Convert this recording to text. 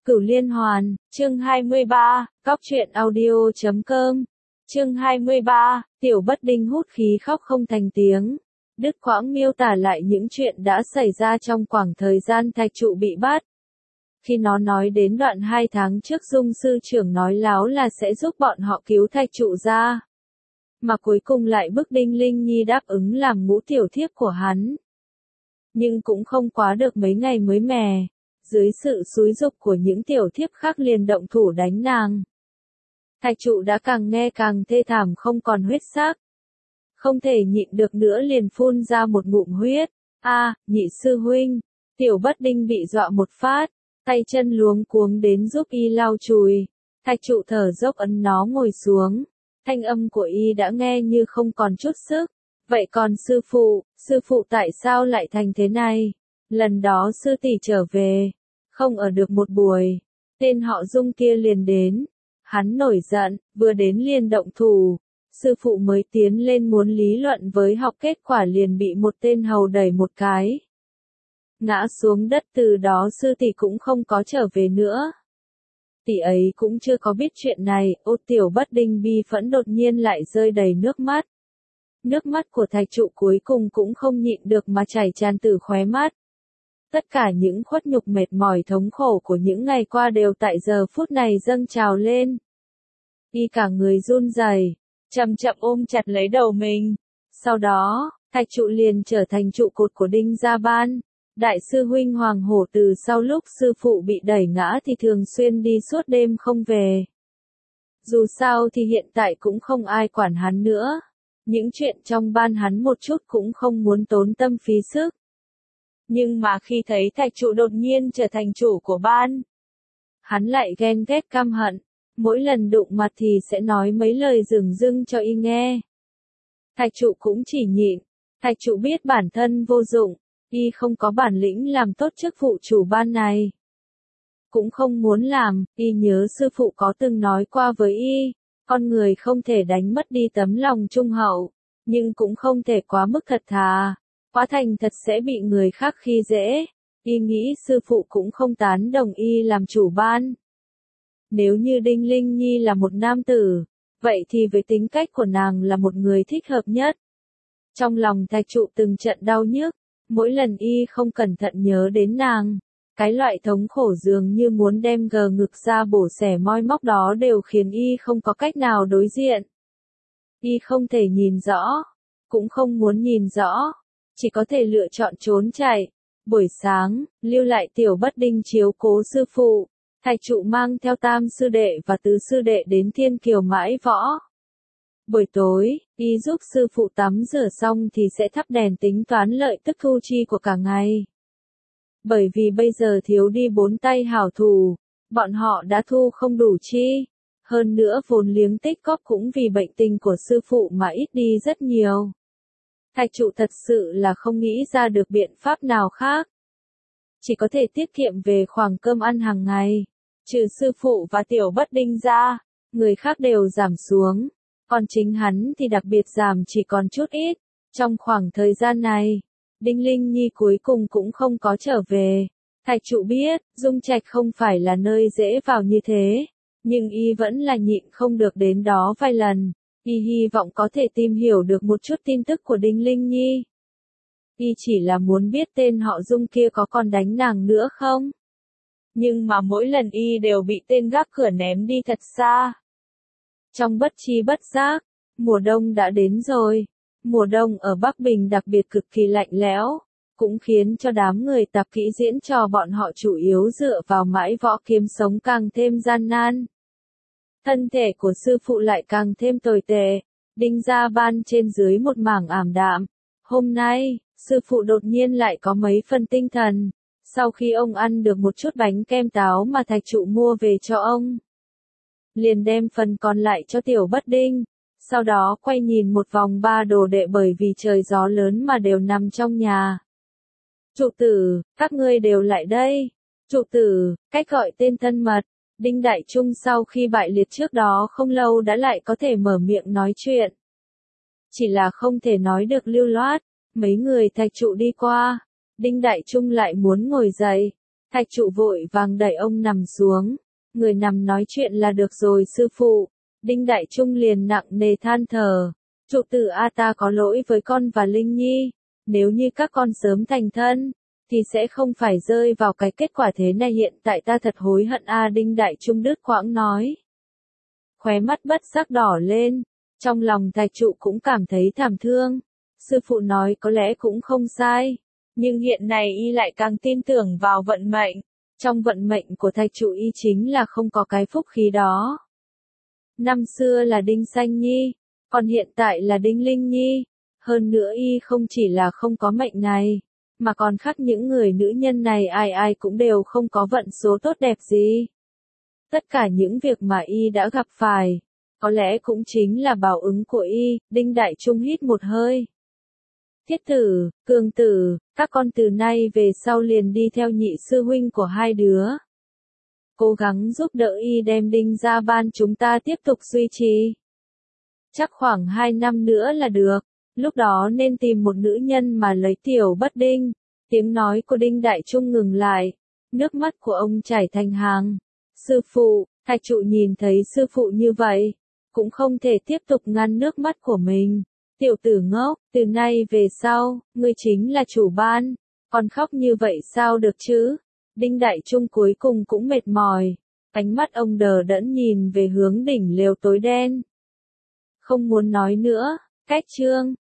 Cửu Liên Hoàn, chương 23, Góc truyện audio.com. Chương 23, Tiểu Bất Đinh hút khí khóc không thành tiếng. Đứt quãng miêu tả lại những chuyện đã xảy ra trong khoảng thời gian Thạch Trụ bị bắt. Khi nó nói đến đoạn 2 tháng trước Dung sư trưởng nói láo là sẽ giúp bọn họ cứu Thạch Trụ ra. Mà cuối cùng lại bức Đinh Linh Nhi đáp ứng làm ngũ tiểu thiếp của hắn. Nhưng cũng không quá được mấy ngày mới mè. Dưới sự xúi giục của những tiểu thiếp khác liền động thủ đánh nàng. Thạch Trụ đã càng nghe càng thê thảm không còn huyết sắc. Không thể nhịn được nữa liền phun ra một ngụm huyết. Nhị sư huynh. Tiểu Bất Đinh bị dọa một phát, tay chân luống cuống đến giúp y lau chùi. Thạch Trụ thở dốc ấn nó ngồi xuống. Thanh âm của y đã nghe như không còn chút sức. Vậy còn sư phụ tại sao lại thành thế này? Lần đó sư tỷ trở về, không ở được một buổi, tên họ Dung kia liền đến. Hắn nổi giận, vừa đến liền động thủ. Sư phụ mới tiến lên muốn lý luận với học, kết quả liền bị một tên hầu đẩy một cái. Ngã xuống đất, từ đó sư tỷ cũng không có trở về nữa. Tỷ ấy cũng chưa có biết chuyện này. Tiểu Bất Đinh bi phẫn đột nhiên lại rơi đầy nước mắt. Nước mắt của Thạch Trụ cuối cùng cũng không nhịn được mà chảy tràn từ khóe mắt. Tất cả những khuất nhục mệt mỏi thống khổ của những ngày qua đều tại giờ phút này dâng trào lên. Y cả người run rẩy, chậm chậm ôm chặt lấy đầu mình. Sau đó, Thạch Trụ liền trở thành trụ cột của Đinh gia ban. Đại sư huynh Hoàng Hổ từ sau lúc sư phụ bị đẩy ngã thì thường xuyên đi suốt đêm không về. Dù sao thì hiện tại cũng không ai quản hắn nữa. Những chuyện trong ban hắn một chút cũng không muốn tốn tâm phí sức. Nhưng mà khi thấy Thạch Trụ đột nhiên trở thành chủ của ban, hắn lại ghen ghét căm hận, mỗi lần đụng mặt thì sẽ nói mấy lời dửng dưng cho y nghe. Thạch Trụ cũng chỉ nhịn. Thạch Trụ biết bản thân vô dụng, y không có bản lĩnh làm tốt chức vụ chủ ban này. Cũng không muốn làm. Y nhớ sư phụ có từng nói qua với y, con người không thể đánh mất đi tấm lòng trung hậu, nhưng cũng không thể quá mức thật thà. Quá thành thật sẽ bị người khác khi dễ. Y nghĩ sư phụ cũng không tán đồng y làm chủ ban. Nếu như Đinh Linh Nhi là một nam tử, vậy thì với tính cách của nàng là một người thích hợp nhất. Trong lòng Thạch Trụ từng trận đau nhức, mỗi lần y không cẩn thận nhớ đến nàng, cái loại thống khổ dường như muốn đem gờ ngực ra bổ xẻ moi móc đó đều khiến y không có cách nào đối diện. Y không thể nhìn rõ, cũng không muốn nhìn rõ. Chỉ có thể lựa chọn trốn chạy. Buổi sáng, lưu lại Tiểu Bất Đinh chiếu cố sư phụ. Thạch Trụ mang theo Tam sư đệ và Tứ sư đệ đến Thiên Kiều Mãi Võ. Buổi tối, y giúp sư phụ tắm rửa xong thì sẽ thắp đèn tính toán lợi tức thu chi của cả ngày. Bởi vì bây giờ thiếu đi 4 tay hảo thủ, bọn họ đã thu không đủ chi. Hơn nữa vốn liếng tích góp cũng vì bệnh tình của sư phụ mà ít đi rất nhiều. Thạch Trụ thật sự là không nghĩ ra được biện pháp nào khác. Chỉ có thể tiết kiệm về khoản cơm ăn hàng ngày. Trừ sư phụ và Tiểu Bất Đinh ra, người khác đều giảm xuống. Còn chính hắn thì đặc biệt giảm chỉ còn chút ít. Trong khoảng thời gian này, Đinh Linh Nhi cuối cùng cũng không có trở về. Thạch Trụ biết, Dung Trạch không phải là nơi dễ vào như thế. Nhưng y vẫn là nhịn không được đến đó vài lần. Y hy vọng có thể tìm hiểu được một chút tin tức của Đinh Linh Nhi. Y chỉ là muốn biết tên họ Dung kia có còn đánh nàng nữa không? Nhưng mà mỗi lần y đều bị tên gác cửa ném đi thật xa. Trong bất chi bất giác, mùa đông đã đến rồi. Mùa đông ở Bắc Bình đặc biệt cực kỳ lạnh lẽo, cũng khiến cho đám người tập kỹ diễn trò bọn họ chủ yếu dựa vào Mãi Võ kiếm sống càng thêm gian nan. Thân thể của sư phụ lại càng thêm tồi tệ. Đinh gia ban trên dưới một mảng ảm đạm. Hôm nay, sư phụ đột nhiên lại có mấy phần tinh thần. Sau khi ông ăn được một chút bánh kem táo mà Thạch Trụ mua về cho ông, liền đem phần còn lại cho Tiểu Bất Đinh. Sau đó quay nhìn một vòng ba đồ đệ bởi vì trời gió lớn mà đều nằm trong nhà. Trụ tử, các ngươi đều lại đây. Trụ tử, cách gọi tên thân mật. Đinh Đại Trung sau khi bại liệt trước đó không lâu đã lại có thể mở miệng nói chuyện. Chỉ là không thể nói được lưu loát. Mấy người Thạch Trụ đi qua, Đinh Đại Trung lại muốn ngồi dậy. Thạch trụ vội vàng đẩy ông nằm xuống. Người nằm nói chuyện là được rồi sư phụ. Đinh Đại Trung liền nặng nề than thở. Trụ tử A ta có lỗi với con và Linh Nhi. Nếu như các con sớm thành thân, thì sẽ không phải rơi vào cái kết quả thế này, hiện tại ta thật hối hận a. Đinh Đại Trung đứt quãng nói. Khóe mắt bất giác đỏ lên. Trong lòng Thạch trụ cũng cảm thấy thảm thương. Sư phụ nói có lẽ cũng không sai. Nhưng hiện nay y lại càng tin tưởng vào vận mệnh. Trong vận mệnh của Thạch trụ y chính là không có cái phúc khí đó. Năm xưa là Đinh Sanh Nhi, còn hiện tại là Đinh Linh Nhi. Hơn nữa y không chỉ là không có mệnh này, mà còn khác những người nữ nhân này ai ai cũng đều không có vận số tốt đẹp gì. Tất cả những việc mà y đã gặp phải, có lẽ cũng chính là báo ứng của y. Đinh Đại Trung hít một hơi. Thiết tử, Cường tử, các con từ nay về sau liền đi theo nhị sư huynh của hai đứa. Cố gắng giúp đỡ y đem Đinh gia ban chúng ta tiếp tục duy trì. Chắc khoảng 2 năm nữa là được. Lúc đó nên tìm một nữ nhân mà lấy Tiểu Bất Đinh. Tiếng nói của Đinh Đại Trung ngừng lại. Nước mắt của ông chảy thành hàng. Sư phụ, Thạch trụ nhìn thấy sư phụ như vậy, cũng không thể tiếp tục ngăn nước mắt của mình. Tiểu tử ngốc, từ nay về sau, ngươi chính là chủ ban. Còn khóc như vậy sao được chứ? Đinh Đại Trung cuối cùng cũng mệt mỏi. Ánh mắt ông đờ đẫn nhìn về hướng đỉnh lều tối đen. Không muốn nói nữa, cách chương.